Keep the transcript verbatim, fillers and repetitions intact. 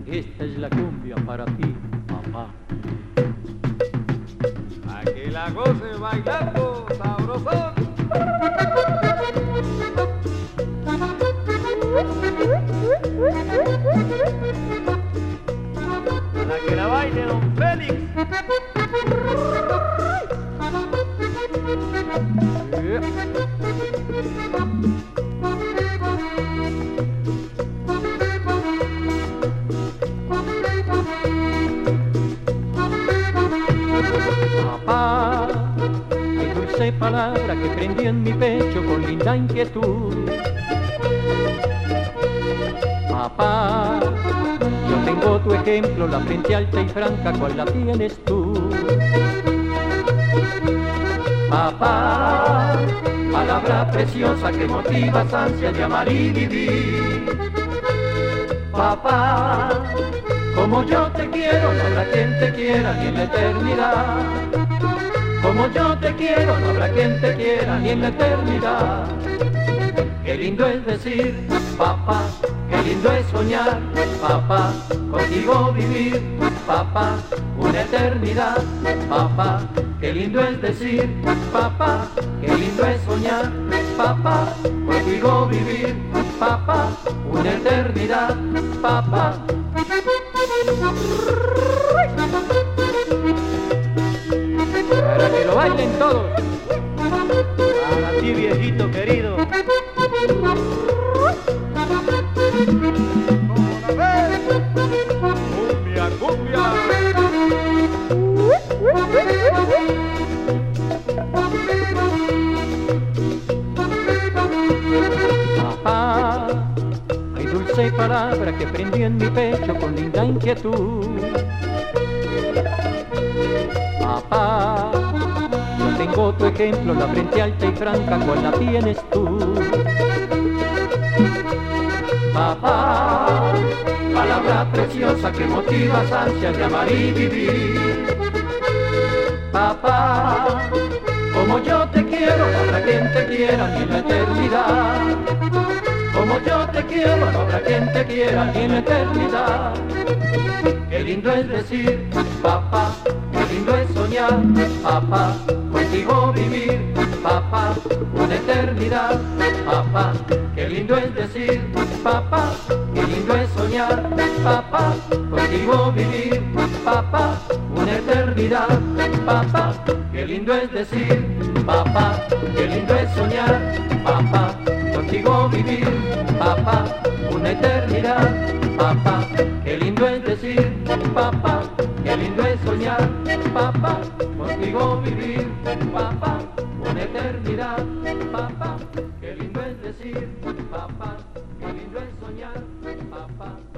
esta es la cumbia para ti, papá. A que la goce bailando sabrosón. Para que la baile don Félix. Papá, hay dulce palabra que prendió en mi pecho con linda inquietud. Papá, yo tengo tu ejemplo, la frente alta y franca, ¿cuál la tienes tú? Papá, palabra preciosa que motiva ansias de amar y vivir. Papá, como yo te quiero, no habrá quien te quiera ni en la eternidad. Como yo te quiero, no habrá quien te quiera ni en la eternidad. Qué lindo es decir, papá, qué lindo es soñar, papá, contigo vivir, papá, una eternidad, papá, qué lindo es decir, papá, qué lindo es soñar, papá, contigo vivir, papá, una eternidad, papá. Para que lo bailen todos. Para ti, viejito querido. Cumbia, cumbia. Papá, hay dulce palabra que prendió en mi pecho con linda inquietud. Papá, yo tengo tu ejemplo, la frente alta y franca, ¿cuál la tienes tú? Papá, palabra preciosa que motiva ansias de amar y vivir. Papá, como yo te quiero, no habrá quien te quiera ni en la eternidad. Como yo te quiero, no habrá quien te quiera ni en la eternidad. Qué lindo es decir, papá, qué lindo es soñar, papá, contigo vivir, papá, una eternidad, papá, qué lindo es decir, papá, qué lindo es soñar, papá, contigo vivir, papá, una eternidad, papá, qué lindo es decir, papá, qué lindo es soñar, papá, contigo vivir, papá, una eternidad, papá, qué lindo es decir, papá, qué lindo es soñar, papá, contigo vivir, papá, una eternidad, papá, qué lindo es decir, papá, qué lindo es soñar, papá.